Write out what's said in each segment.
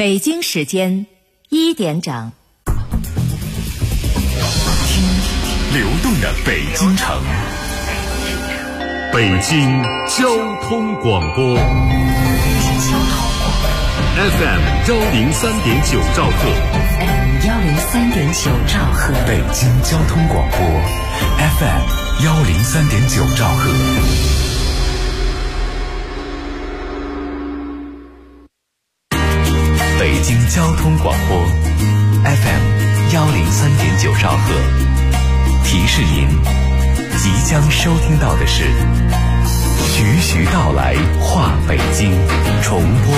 北京时间1点整。 听流动的北京城，北京交通广播 FM 103.9兆赫， 103.9兆赫， 北京交通广播 FM 103.9兆赫。北京交通广播 FM 103.9兆赫，提示您，即将收听到的是徐徐道来话北京重播。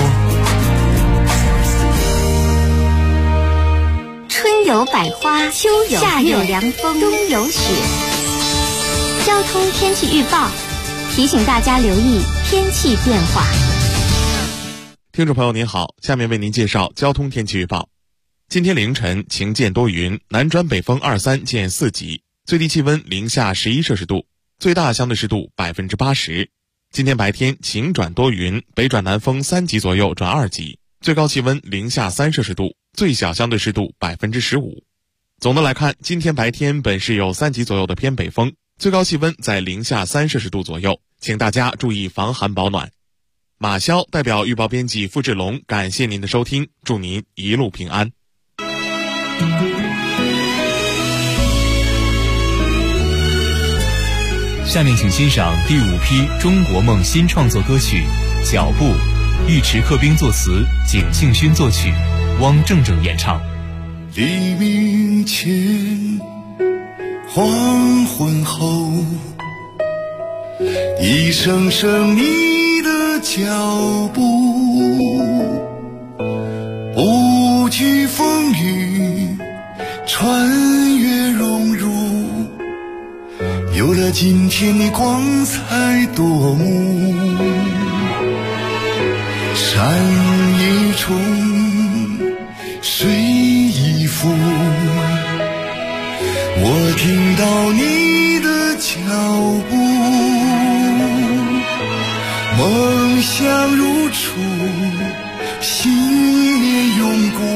春有百花，秋有夏有凉风，冬有雪。交通天气预报提醒大家留意天气变化。 听众朋友您好，下面为您介绍交通天气预报。今天凌晨晴见多云，南转北风2、3见4级，最低气温零下11摄氏度，最大相对湿度80%。今天白天晴转多云，北转南风3级左右转2级，最高气温零下3摄氏度，最小相对湿度15%。总的来看，今天白天本市有3级左右的偏北风，最高气温在零下3摄氏度左右，请大家注意防寒保暖。马潇代表预报编辑付志龙，感谢您的收听，祝您一路平安。 下面请欣赏第5批中国梦新创作歌曲《脚步》，尉迟克兵作词，景庆勋作曲，汪正正演唱。 黎明前，黄昏后，一声声你的脚步，不惧风雨，穿越荣辱，有了今天的光彩夺目。山一重，水一浮，我听到你的脚步，梦想如初，信念永固，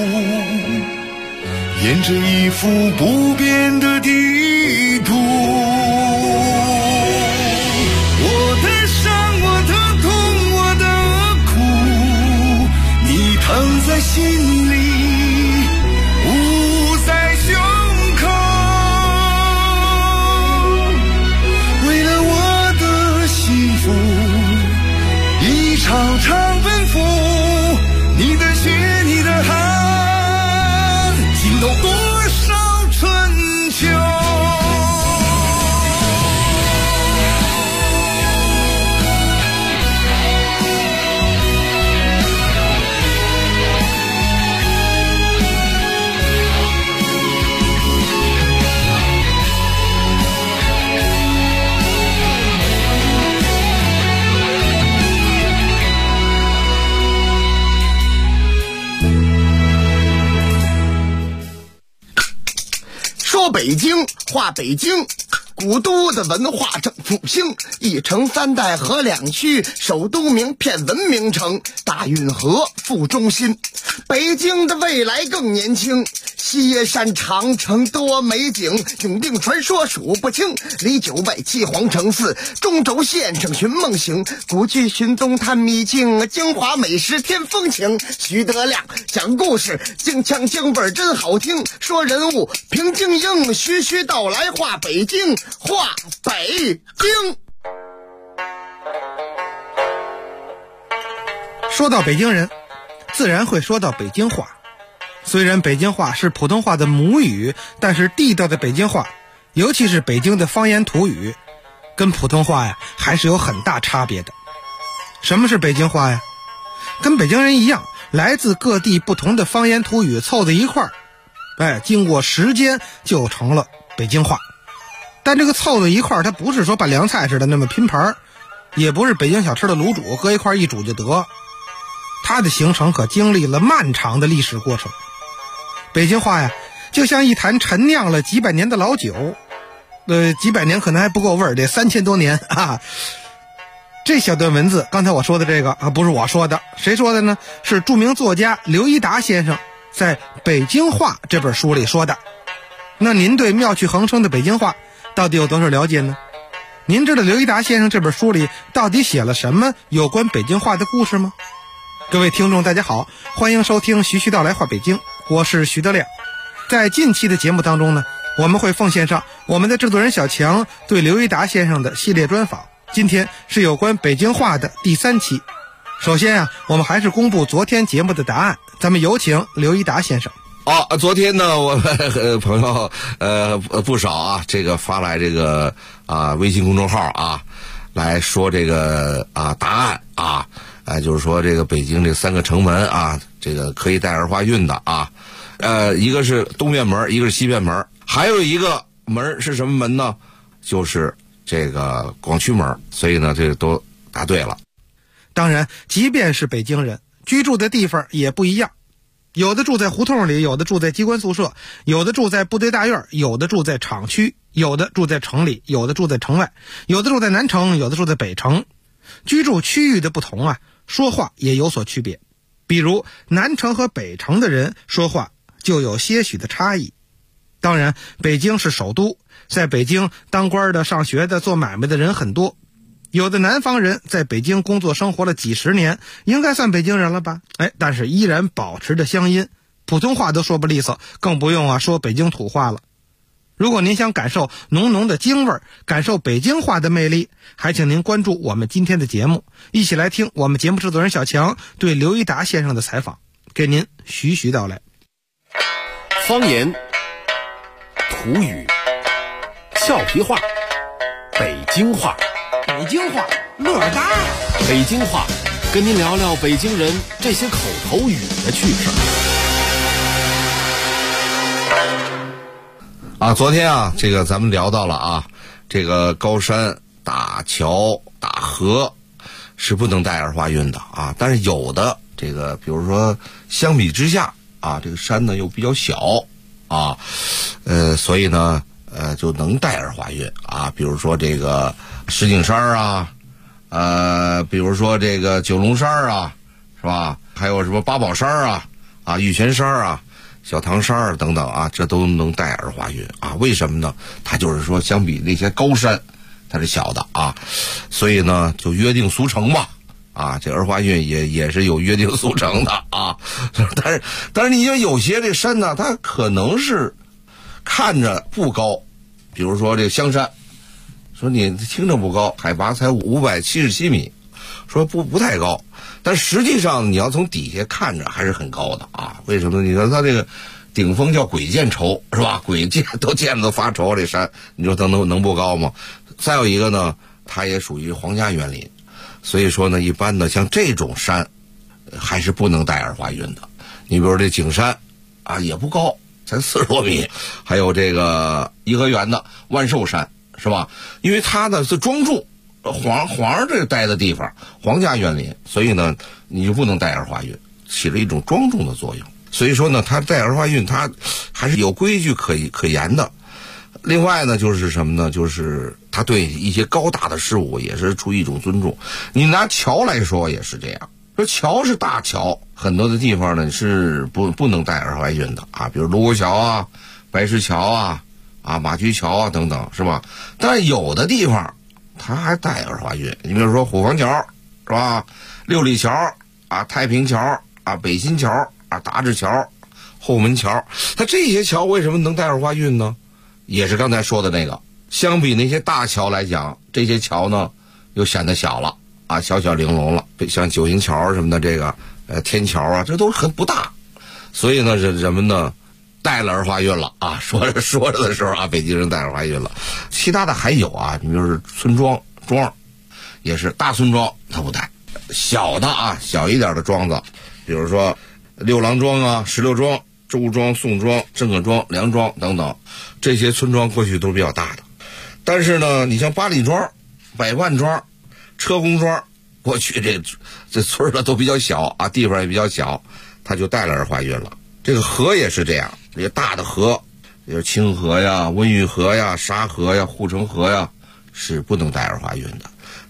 沿着一幅不变的地图。我的伤，我的痛，我的苦，你疼在心里，捂在胸口。为了我的幸福，一场场奔赴，你的血，你的汗，经透多少春秋。 说北京，话北京，古都的文化正复兴，一城三代河两区，首都名片文明城，大运河副中心。北京的未来更年轻，西耶山长城多美景，永定传说数不清，离9外七皇城寺，中轴线上寻梦行，古剧寻踪探秘境，京华美食添风情。徐德亮讲故事，京腔京味真好听，说人物平静英，徐徐道来话北京，话北京。 说到北京人，自然会说到北京话。虽然北京话是普通话的母语，但是地道的北京话，尤其是北京的方言土语，跟普通话呀还是有很大差别的。什么是北京话呀？跟北京人一样，来自各地不同的方言土语凑在一块儿，经过时间就成了北京话。但这个凑在一块儿，它不是说拌凉菜似的那么拼盘，也不是北京小吃的卤煮搁一块一煮就得，它的形成可经历了漫长的历史过程。北京话呀，就像一坛陈酿了几百年的老酒，几百年可能还不够味儿，得3000多年啊。 这小段文字，刚才我说的这个不是我说的，谁说的呢？是著名作家刘一达先生在《北京话》这本书里说的。那您对妙趣横生的北京话到底有多少了解呢？您知道刘一达先生这本书里到底写了什么有关北京话的故事吗？各位听众大家好，欢迎收听徐徐道来话北京，我是徐德亮。在近期的节目当中呢，我们会奉献上我们的制作人小强对刘一达先生的系列专访。今天是有关北京话的第3期。首先我们还是公布昨天节目的答案，咱们有请刘一达先生。 昨天呢，我们朋友不少啊，这个发来这个微信公众号啊，来说这个答案啊，就是说这个北京这3个城门啊，这个可以带儿化韵的啊，一个是东便门，一个是西便门，还有一个门是什么门呢？就是这个广渠门，所以呢，这个都答对了。 当然，即便是北京人，居住的地方也不一样，有的住在胡同里，有的住在机关宿舍，有的住在部队大院，有的住在厂区，有的住在城里，有的住在城外，有的住在南城，有的住在北城。居住区域的不同说话也有所区别。比如南城和北城的人说话就有些许的差异。当然，北京是首都，在北京当官的、上学的、做买卖的人很多，有的南方人在北京工作生活了几十年，应该算北京人了吧？但是依然保持着乡音，普通话都说不利索，更不用说北京土话了。如果您想感受浓浓的京味儿，感受北京话的魅力，还请您关注我们今天的节目，一起来听我们节目制作人小强对刘一达先生的采访，给您徐徐道来。 方言、土语、俏皮话、北京话， 北京话乐儿大。 北京话，跟您聊聊北京人这些口头语的趣事。 昨天这个咱们聊到了这个高山、大桥、大河是不能带儿化韵的但是有的这个，比如说相比之下这个山呢又比较小所以呢就能带儿化韵比如说这个石景山比如说这个九龙山是吧？还有什么八宝山玉泉山小唐山等等这都能带儿化韵为什么呢？它就是说相比那些高山它是小的所以呢就约定俗成嘛这儿化韵也是有约定俗成的但是你就有些这山呢，它可能是看着不高，比如说这个香山，说你听着不高，海拔才577米，说不太高，但实际上你要从底下看着还是很高的为什么？你说它这个顶峰叫鬼见愁是吧？鬼见都发愁，这山你说它能不高吗？再有一个呢，它也属于皇家园林，所以说呢，一般的像这种山还是不能带儿化韵的。你比如这景山也不高，才40多米，还有这个颐和园的万寿山是吧？因为它呢是庄重，皇上这待的地方，皇家园林，所以呢你就不能带儿化韵，起了一种庄重的作用。所以说呢，它带儿化韵，它还是有规矩可言的。另外呢，就是什么呢？就是它对一些高大的事物也是出于一种尊重。你拿桥来说也是这样，说桥是大桥，很多的地方呢是不能带儿化韵的比如卢沟桥白石桥马驹桥等等是吧？但是有的地方它还带儿化韵，你比如说虎坊桥是吧？六里桥太平桥北新桥达志桥、后门桥，它这些桥为什么能带儿化韵呢？也是刚才说的那个，相比那些大桥来讲，这些桥呢又显得小了小小玲珑了，像九行桥什么的，这个天桥这都很不大，所以呢人们呢带了儿化韵了说着的时候北京人带儿化韵了。其他的还有你比如说村庄也是，大村庄它不带，小的小一点的庄子，比如说六郎庄石榴庄、周庄、宋庄、郑各庄、梁庄等等，这些村庄过去都是比较大的。但是呢，你像八里庄、百万庄、车公庄，过去这村儿都比较小地方也比较小，它就带了儿化韵了。这个河也是这样，这些大的河，比如清河温榆河沙河护城河是不能带儿化韵的。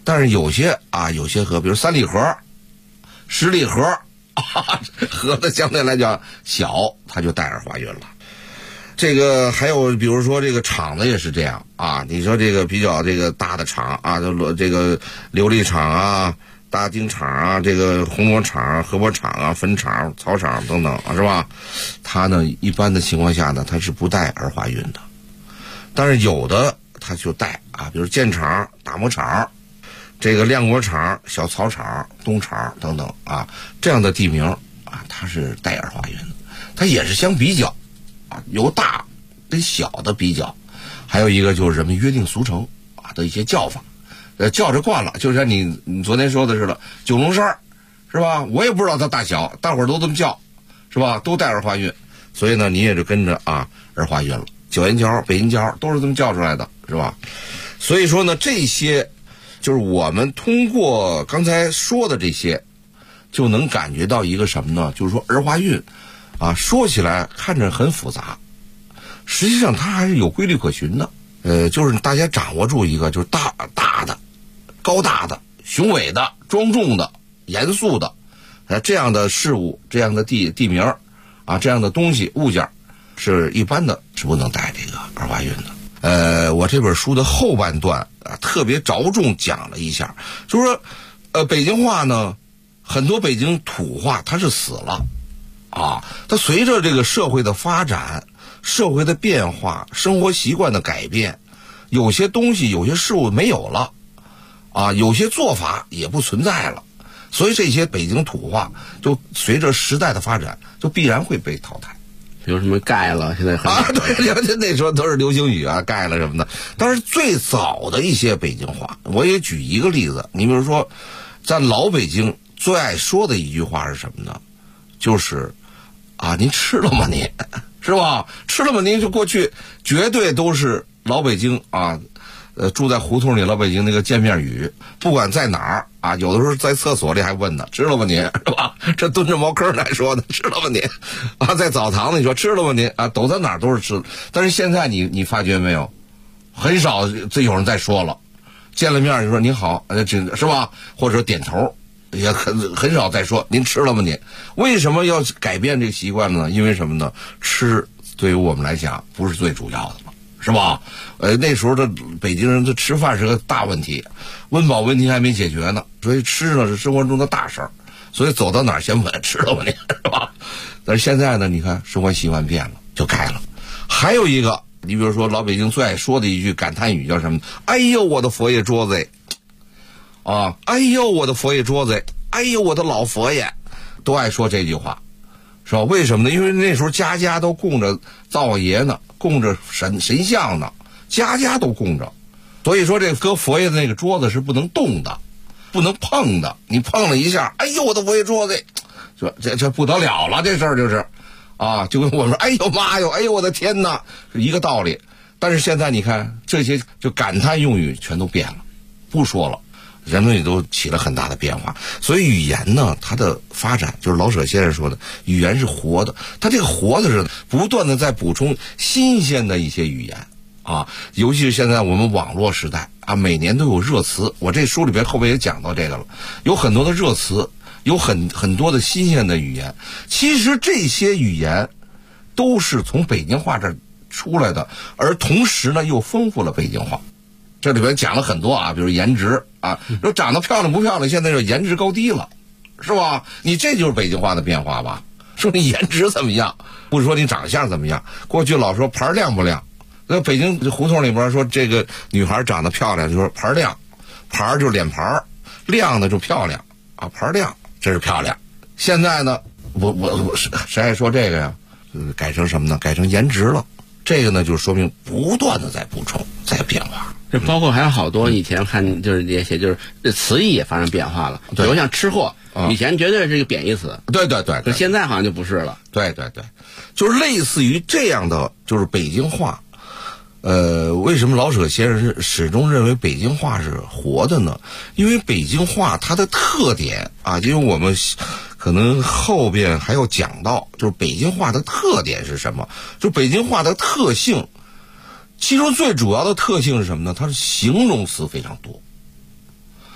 但是有些河，比如3里河、10里河河的相对来讲小，它就带儿化运了。这个还有比如说这个厂子也是这样啊，你说这个比较这个大的厂啊，这个琉璃厂啊、大丁厂啊、这个红磨厂、河磨厂啊、粉厂、草厂等等是吧？它呢一般的情况下呢，它是不带儿化运的，但是有的它就带啊，比如建厂、打磨厂、这个亮果厂、小草厂、冬厂等等啊，这样的地名啊，它是带儿化运的，它也是相比较啊，由大跟小的比较，还有一个就是人们约定俗成啊的一些叫法，叫着惯了，就像你昨天说的似的，九龙山是吧？我也不知道它大小，大伙儿都这么叫，是吧？都带儿化运，所以呢，你也就跟着啊儿化运了。九眼桥、北银桥都是这么叫出来的，是吧？所以说呢，这些就是我们通过刚才说的这些，就能感觉到一个什么呢？就是说儿化运啊，说起来看着很复杂，实际上它还是有规律可循的。就是大家掌握住一个，就是大的、高大的、雄伟的、庄重的、严肃的，这样的事物、这样的地名啊，这样的东西物件，是一般的是不能带这个儿化运的。我这本书的后半段啊，特别着重讲了一下，就是说，北京话呢，很多北京土话它是死了。啊，它随着这个社会的发展、社会的变化、生活习惯的改变，有些东西、有些事物没有了，啊，有些做法也不存在了，所以这些北京土话就随着时代的发展，就必然会被淘汰。 比如什么盖了，现在对，那时候都是流行语啊，盖了什么的。但是最早的一些北京话，我也举一个例子，你比如说，在老北京最爱说的一句话是什么呢？就是啊，您吃了吗您？是吧？吃了吗您？就过去绝对都是老北京啊，住在胡同里老北京那个见面语，不管在哪儿啊，有的时候在厕所里还问呢，吃了吗您？是吧？这蹲着茅坑来说的，吃了吗您？啊，在澡堂子你说吃了吗您？啊，都在哪儿都是吃。但是现在你发觉没有，很少有人再说了，见了面就说您好，是吧？或者点头。也很少再说您吃了吗您？为什么要改变这个习惯呢？因为什么呢？吃对于我们来讲不是最主要的了，是吧？那时候的北京人，这吃饭是个大问题，温饱问题还没解决呢，所以吃呢是生活中的大事儿，所以走到哪儿先问吃了吗您，是吧？但是现在呢，你看生活习惯变了，就改了。还有一个，你比如说老北京最爱说的一句感叹语叫什么？哎呦我的佛爷桌子！啊！哎呦，我的佛爷桌子！哎呦，我的老佛爷，都爱说这句话，是吧？为什么呢？因为那时候家家都供着灶王爷呢，供着神像呢，家家都供着，所以说这搁佛爷的那个桌子是不能动的，不能碰的。你碰了一下，哎呦，我的佛爷桌子，说这不得了了，这事儿就是啊，就跟我们说，哎呦妈哟，哎呦我的天哪，是一个道理。但是现在你看，这些就感叹用语全都变了，不说了。人们也都起了很大的变化，所以语言呢，它的发展就是老舍先生说的，语言是活的。它这个活的是不断的在补充新鲜的一些语言啊，尤其是现在我们网络时代啊，每年都有热词。我这书里边后边也讲到这个了，有很多的热词，有很多的新鲜的语言。其实这些语言都是从北京话这儿出来的，而同时呢，又丰富了北京话。这里边讲了很多啊，比如颜值啊，说长得漂亮不漂亮，现在就颜值高低了，是吧？你这就是北京话的变化吧？说你颜值怎么样，不是说你长相怎么样。过去老说牌亮不亮，那北京胡同里边说这个女孩长得漂亮，就说牌亮，牌就是脸盘，亮的就漂亮啊，牌亮这是漂亮。现在呢，我谁爱说这个呀？改成什么呢？改成颜值了。这个呢，就说明不断的在补充，在变化。 这包括还有好多以前看就是也写，就是这词义也发生变化了。比如像吃货，以前绝对是一个贬义词。 对， 可现在好像就不是了。 对，就是类似于这样的，就是北京话。为什么老舍先生是始终认为北京话是活的呢？因为北京话它的特点啊，因为我们可能后边还要讲到，就是北京话的特点是什么？就北京话的特性，其中最主要的特性是什么呢？它是形容词非常多。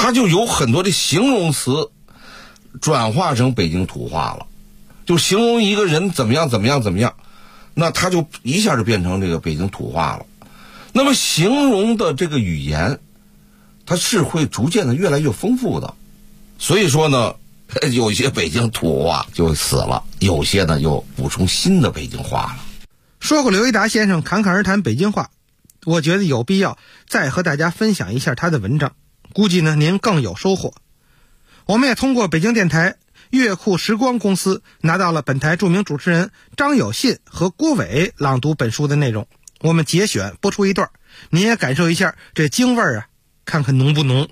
它就有很多的形容词转化成北京土话了，就形容一个人怎么样怎么样怎么样，那它就一下就变成这个北京土话了。那么形容的这个语言，它是会逐渐的越来越丰富的。所以说呢，有些北京土话就死了，有些呢又补充新的北京话了。 说过刘一达先生侃侃而谈北京话，我觉得有必要再和大家分享一下他的文章，估计呢您更有收获。我们也通过北京电台乐库时光公司拿到了本台著名主持人张有信和郭伟朗读本书的内容，我们节选播出一段，您也感受一下这京味儿啊，看看浓不浓。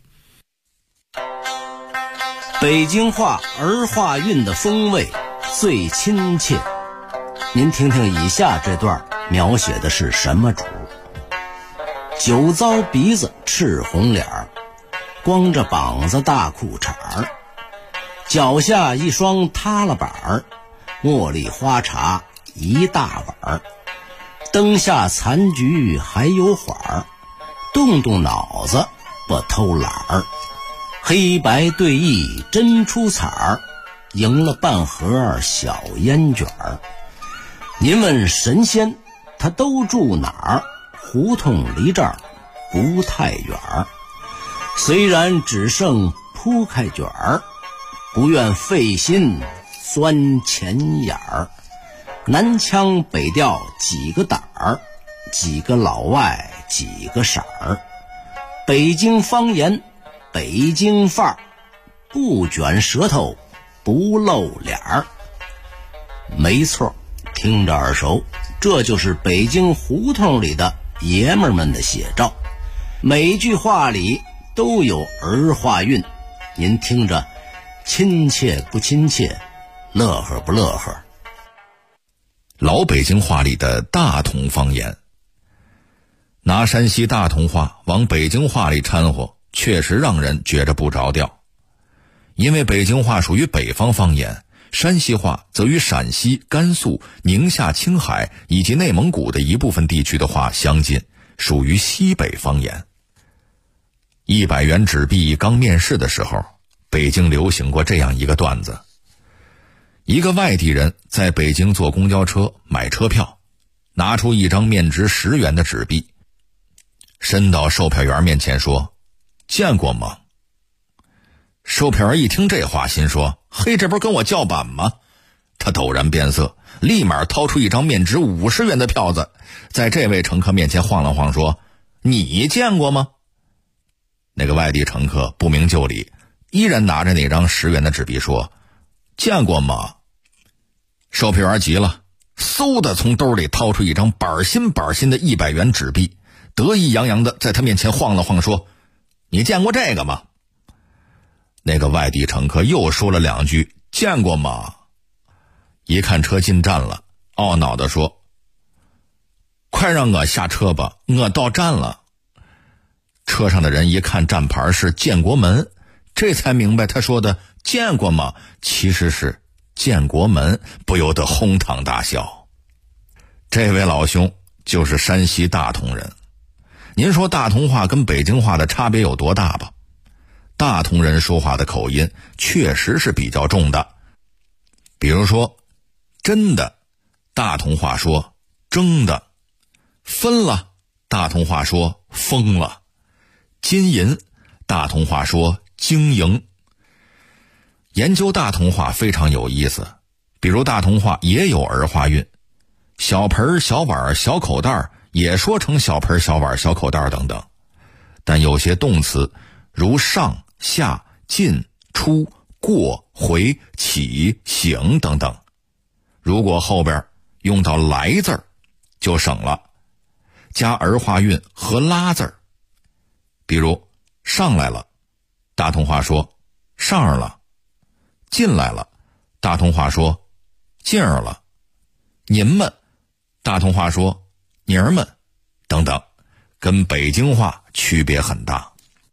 北京话儿化韵的风味最亲切，您听听以下这段描写的是什么主？酒糟鼻子赤红脸儿，光着膀子大裤衩儿，脚下一双塌了板儿，茉莉花茶一大碗儿，灯下残局还有缓儿，动动脑子不偷懒儿，黑白对弈真出彩儿，赢了半盒小烟卷儿。您问神仙他都住哪儿？胡同离这儿不太远儿，虽然只剩铺开卷儿，不愿费心钻钱眼儿。南腔北调几个胆儿，几个老外几个色儿，北京方言北京范儿，不卷舌头不露脸儿。没错，听着耳熟，这就是北京胡同里的爷们儿们的写照，每句话里都有儿化韵，您听着亲切不亲切，乐呵不乐呵？ 老北京话里的大同方言，拿山西大同话往北京话里掺和，确实让人觉着不着调。因为北京话属于北方方言，山西话则与陕西、甘肃、宁夏、青海以及内蒙古的一部分地区的话相近，属于西北方言。100元纸币刚面世的时候，北京流行过这样一个段子。一个外地人在北京坐公交车买车票，拿出一张面值10元的纸币，伸到售票员面前说：“见过吗？”售票员一听这话，心说：“嘿，这不是跟我叫板吗？”他陡然变色，立马掏出一张面值50元的票子，在这位乘客面前晃了晃，说：“你见过吗？”那个外地乘客不明就里，依然拿着那张10元的纸币说：“见过吗？”售票员急了，嗖的从兜里掏出一张板新板新的100元纸币，得意洋洋的在他面前晃了晃，说：“你见过这个吗？”那个外地乘客又说了2句：“见过吗？”一看车进站了，懊恼地说：“快让我下车吧，我到站了。”车上的人一看站牌是建国门，这才明白他说的见过吗其实是建国门，不由得哄堂大笑。这位老兄就是山西大同人。您说大同话跟北京话的差别有多大吧？大同人说话的口音确实是比较重的。比如说真的，大同话说争的；分了，大同话说疯了；金银，大同话说经营。研究大同话非常有意思，比如大同话也有儿化韵，小盆、小碗、小口袋也说成小盆、小碗、小口袋等等。但有些动词如上、下、进、出、过、回、起、醒等等，如果后边用到来字儿就省了，加儿化韵和拉字儿。比如上来了，大同话说上儿了；进来了，大同话说进儿了；您们，大同话说妮儿们等等，跟北京话区别很大。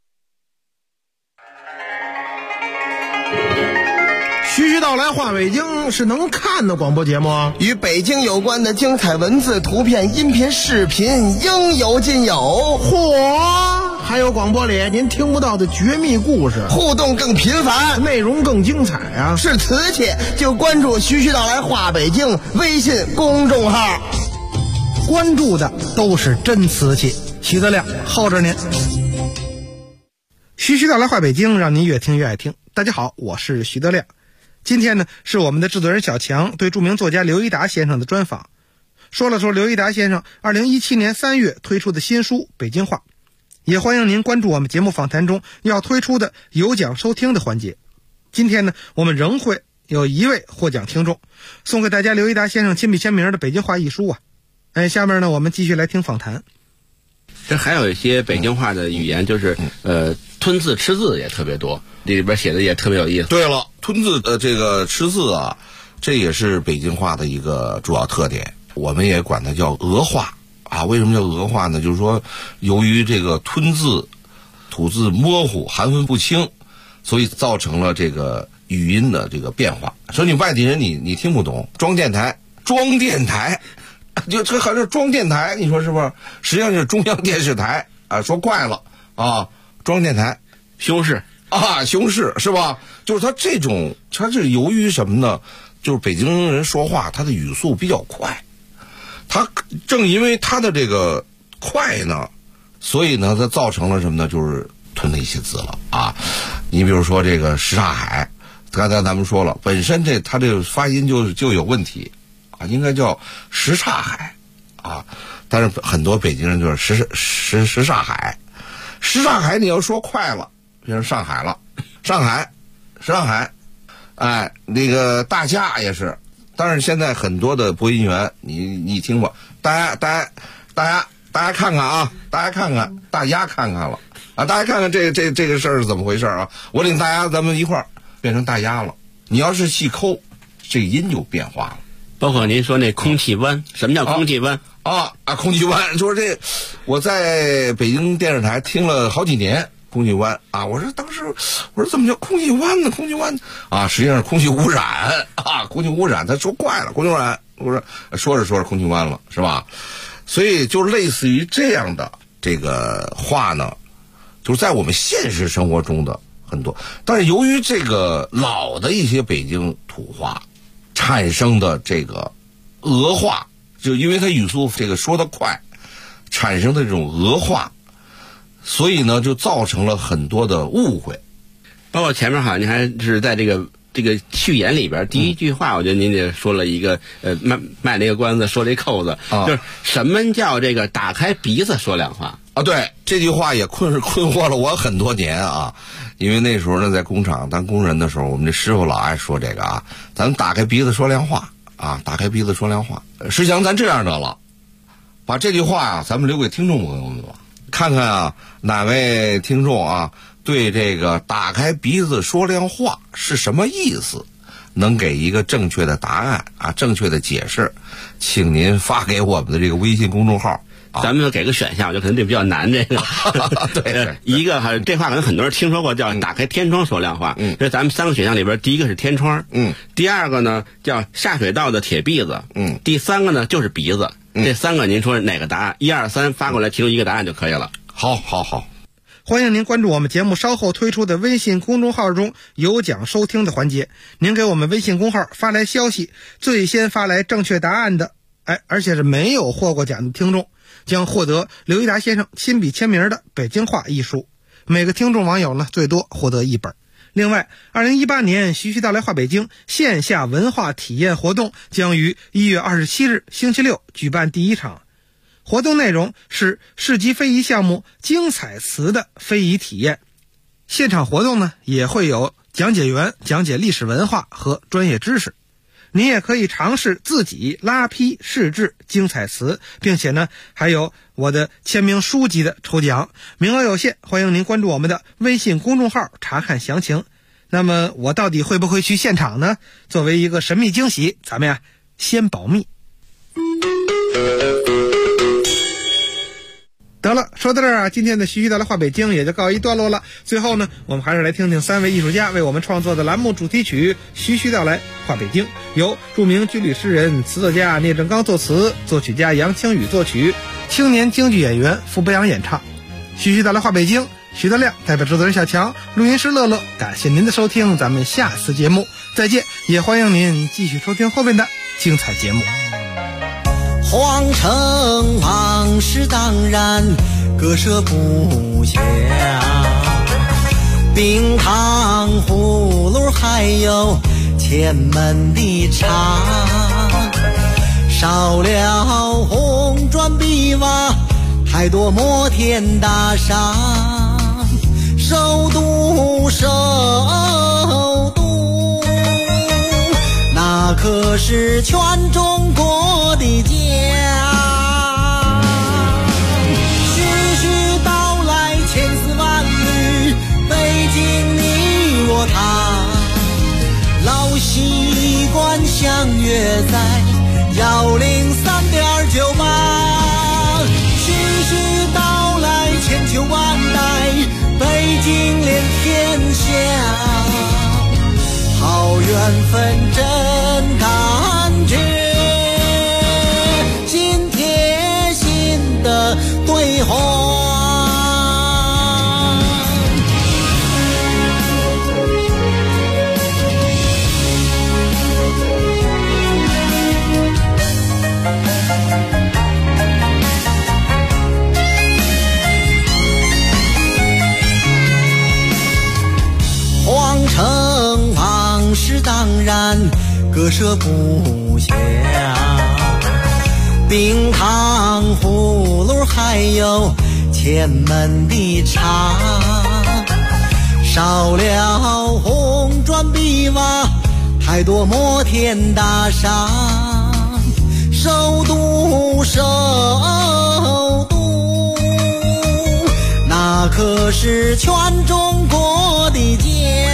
徐徐道来话北京是能看的广播节目， 与北京有关的精彩文字、图片、音频、视频应有尽有。 嚯！ 还有广播里您听不到的绝密故事， 互动更频繁， 内容更精彩啊！ 是瓷器就关注徐徐道来话北京微信公众号， 关注的都是真瓷器。徐德亮候着您。徐徐道来话北京，让您越听越爱听。大家好，我是徐德亮。今天呢，是我们的制作人小强对著名作家刘一达先生的专访，说了说刘一达先生2017年3月推出的新书《北京话》，也欢迎您关注我们节目访谈中要推出的有奖收听的环节。今天呢，我们仍会有一位获奖听众送给大家刘一达先生亲笔签名的北京话一书啊。下面呢，我们继续来听访谈。 这还有一些北京话的语言，就是吞字吃字也特别多，里边写的也特别有意思。 对了，吞字这个吃字啊，这也是北京话的一个主要特点。我们也管它叫讹话啊。为什么叫讹话呢？就是说，由于这个吞字、吐字模糊、含混不清，所以造成了这个语音的这个变化。说你外地人你听不懂，装电台，就这还是装电台，你说是不是？实际上就是中央电视台啊，说快了啊，装电台， 修饰是吧？就是他这种，他是由于什么呢？就是北京人说话，他的语速比较快，他正因为他的这个快呢，所以呢，它造成了什么呢？就是吞了一些字了啊。你比如说这个什刹海，刚才咱们说了，本身他这个发音就有问题。啊，应该叫什刹海啊，但是很多北京人就是什刹海，什刹海你要说快了，变成上海了，上海，哎，那个大家也是，但是现在很多的播音员，你听吧，大家看看啊，大家看看了啊，大家看看这个事儿是怎么回事啊？我领大家咱们一块儿变成大家了，你要是细抠，这个音就变化了。 包括您说那空气湾，什么叫空气湾空气湾就是这，我在北京电视台听了好几年空气湾啊。我说当时怎么叫空气湾呢？空气湾啊，实际上是空气污染啊，空气污染。他说怪了，空气污染，我说着空气湾了，是吧？所以就类似于这样的这个话呢，就是在我们现实生活中的很多，但是由于这个老的一些北京土话产生的这个讹话，就因为它语速这个说得快，产生的这种讹话，所以呢就造成了很多的误会。 包括前面好像您还是在这个序言里边第一句话，我觉得您也说了一个卖了一个关子，说了一扣子，就是什么叫这个打开鼻子说亮话啊？对，这句话也困惑了我很多年啊。因为那时候呢，在工厂当工人的时候，我们这师傅老爱说这个啊，咱们打开鼻子说亮话啊，打开鼻子说亮话。实际上咱这样的了，把这句话啊，咱们留给听众朋友们吧，看看啊，哪位听众啊，对这个打开鼻子说亮话是什么意思，能给一个正确的答案啊，正确的解释，请您发给我们的这个微信公众号。 咱们就给个选项，就可能这比较难。这个对， 一个还这话可能很多人听说过，叫打开天窗说亮话。这咱们3个选项里边，第一个是天窗，第二个呢叫下水道的铁篦子，第3个呢就是鼻子。这3个您说哪个答案？1、2、3发过来，其中一个答案就可以了。 好， 欢迎您关注我们节目稍后推出的微信公众号中有奖收听的环节。您给我们微信公号发来消息，最先发来正确答案的，而且是没有获过奖的听众，将获得刘一达先生亲笔签名的北京话一书，每个听众网友呢最多获得1本。另外2018年徐徐道来话北京线下文化体验活动将于1月27日星期六举办第1场，活动内容是市级非遗项目精彩词的非遗体验。现场活动呢也会有讲解员讲解历史文化和专业知识，您也可以尝试自己拉坯试制精彩词，并且呢还有我的签名书籍的抽奖，名额有限，欢迎您关注我们的微信公众号查看详情。那么我到底会不会去现场呢？作为一个神秘惊喜，咱们先保密。得了，说到这儿啊，今天的徐徐道来话北京也就告一段落了。最后呢，我们还是来听听3位艺术家为我们创作的栏目主题曲《徐徐道来话北京》，由著名军旅诗人、词作家聂正刚作词，作曲家杨清宇作曲，青年京剧演员傅博洋演唱。 徐徐到来话北京，徐德亮代表制作人小强，录音师乐乐，感谢您的收听，咱们下次节目再见，也欢迎您继续收听后面的精彩节目。 皇城往事当然割舍不下，冰糖葫芦还有前门的茶，少了红砖碧瓦，太多摩天大厦，首都那可是全中国的家。徐徐道来千丝万缕，北京你我他，老习惯相约在103.98。徐徐道来千秋万代，北京连天下，好缘分真感觉，心贴心的对话。皇城往事当然割舍不下，冰糖葫芦还有前门的茶，少了红砖碧瓦，太多摩天大厦，首都那可是全中国的家。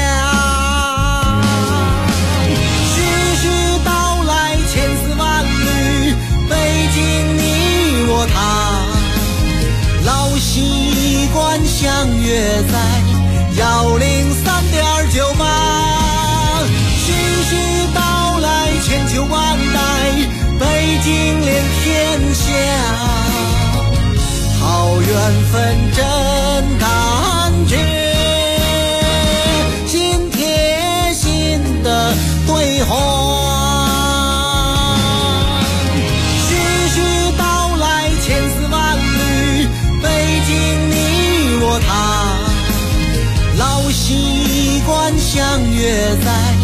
徐徐道来千丝万缕，北京你我他，老习惯相约在103.98。徐徐道来千秋万代，北京连天下，好缘分真感觉，心贴心的对话。徐徐道来千丝万缕，北京你我他，老习惯相约在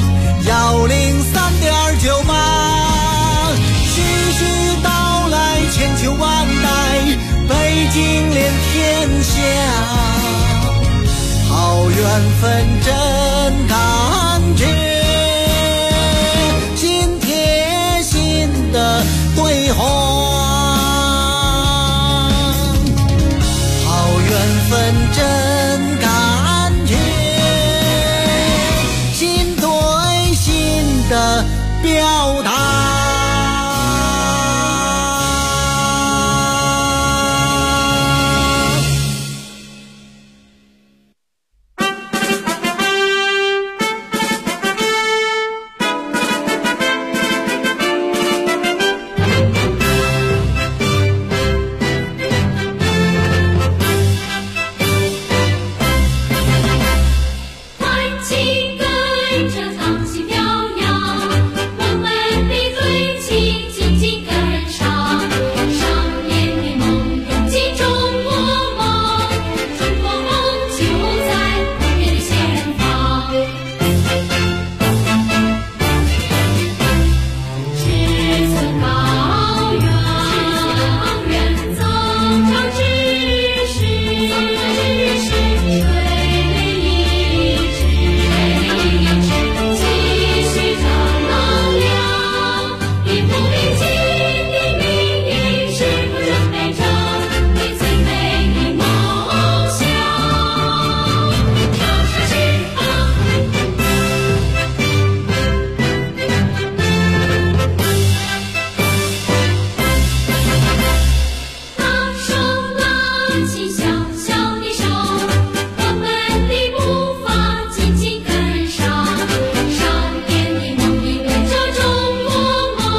103.98。徐徐道来千秋万代，北京连天下，好缘分真感觉。